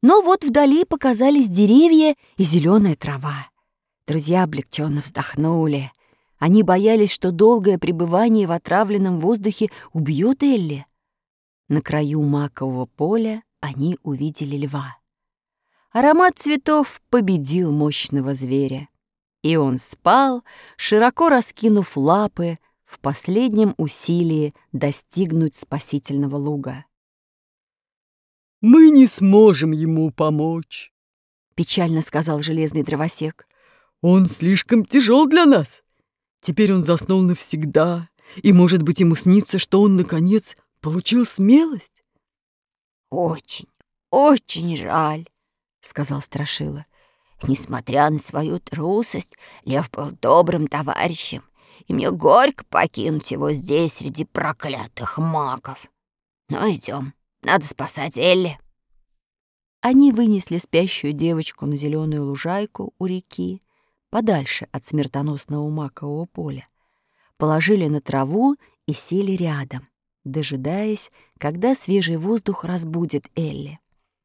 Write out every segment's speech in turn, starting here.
Но вот вдали показались деревья и зеленая трава. Друзья облегченно вздохнули. Они боялись, что долгое пребывание в отравленном воздухе убьет Элли. На краю макового поля они увидели льва. Аромат цветов победил мощного зверя, и он спал, широко раскинув лапы, в последнем усилии достигнуть спасительного луга. «Мы не сможем ему помочь», — печально сказал железный дровосек. «Он слишком тяжел для нас. Теперь он заснул навсегда, и, может быть, ему снится, что он, наконец, получил смелость». «Очень, очень жаль», — сказал Страшила. «Несмотря на свою трусость, лев был добрым товарищем, и мне горько покинуть его здесь среди проклятых магов. Но идем, надо спасать Элли». Они вынесли спящую девочку на зеленую лужайку у реки, подальше от смертоносного макового поля, положили на траву и сели рядом, дожидаясь, когда свежий воздух разбудит Элли.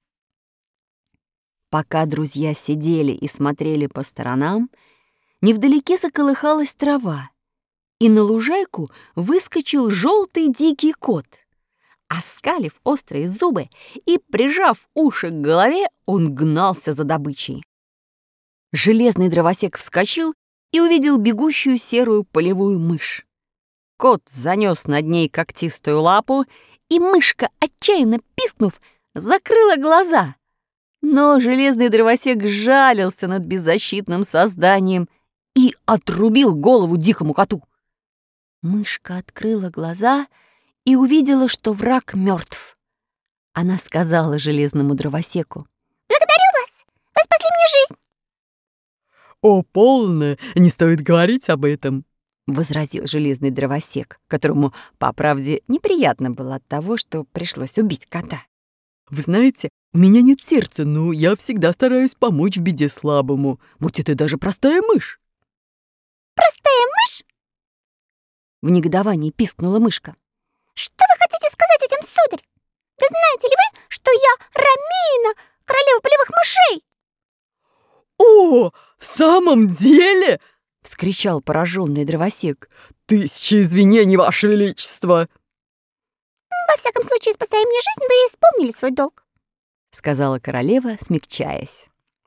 Пока друзья сидели и смотрели по сторонам, невдалеке заколыхалась трава, и на лужайку выскочил желтый дикий кот. Оскалив острые зубы и прижав уши к голове, он гнался за добычей. Железный дровосек вскочил и увидел бегущую серую полевую мышь. Кот занес над ней когтистую лапу, и мышка, отчаянно пискнув, закрыла глаза. Но железный дровосек жалился над беззащитным созданием и отрубил голову дикому коту. Мышка открыла глаза и увидела, что враг мертв. Она сказала железному дровосеку: «Благодарю вас! Вы спасли мне жизнь!» «О, полно! Не стоит говорить об этом!» — возразил железный дровосек, которому, по правде, неприятно было от того, что пришлось убить кота. «Вы знаете, у меня нет сердца, но я всегда стараюсь помочь в беде слабому, будь это даже простая мышь». «Простая мышь?» — в негодовании пискнула мышка. «Что вы хотите сказать этим, сударь? Да знаете ли вы, что я Рамина, королева полевых мышей?» «О, в самом деле?» — вскричал пораженный дровосек. «Тысячи извинений, Ваше Величество!» «Во всяком случае, спасая мне жизнь, вы исполнили свой долг», — сказала королева, смягчаясь.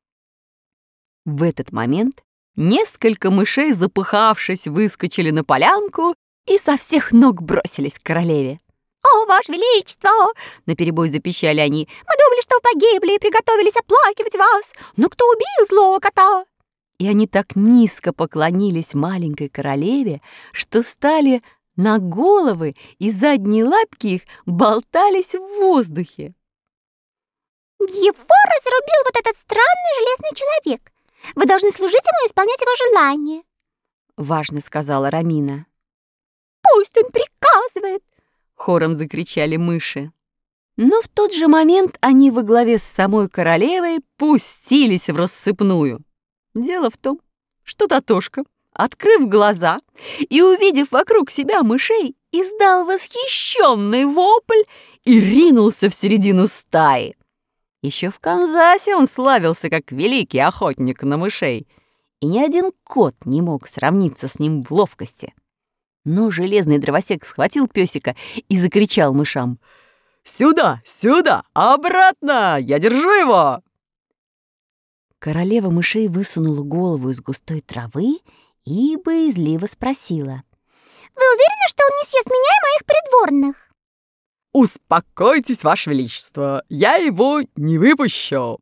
В этот момент несколько мышей, запыхавшись, выскочили на полянку и со всех ног бросились к королеве. «О, Ваше Величество!» — наперебой запищали они. «Мы думали, что вы погибли и приготовились оплакивать вас. Но кто убил злого кота?» И они так низко поклонились маленькой королеве, что стали на головы, и задние лапки их болтались в воздухе. «Его разрубил вот этот странный железный человек. Вы должны служить ему и исполнять его желания», — важно сказала Рамина. «Пусть он приказывает», — хором закричали мыши. Но в тот же момент они во главе с самой королевой пустились в рассыпную. Дело в том, что Тотошка, открыв глаза и увидев вокруг себя мышей, издал восхищенный вопль и ринулся в середину стаи. Еще в Канзасе он славился как великий охотник на мышей, и ни один кот не мог сравниться с ним в ловкости. Но железный дровосек схватил песика и закричал мышам: «Сюда, сюда, обратно! Я держу его!» Королева мышей высунула голову из густой травы и боязливо спросила: «Вы уверены, что он не съест меня и моих придворных?» «Успокойтесь, Ваше Величество, я его не выпущу!»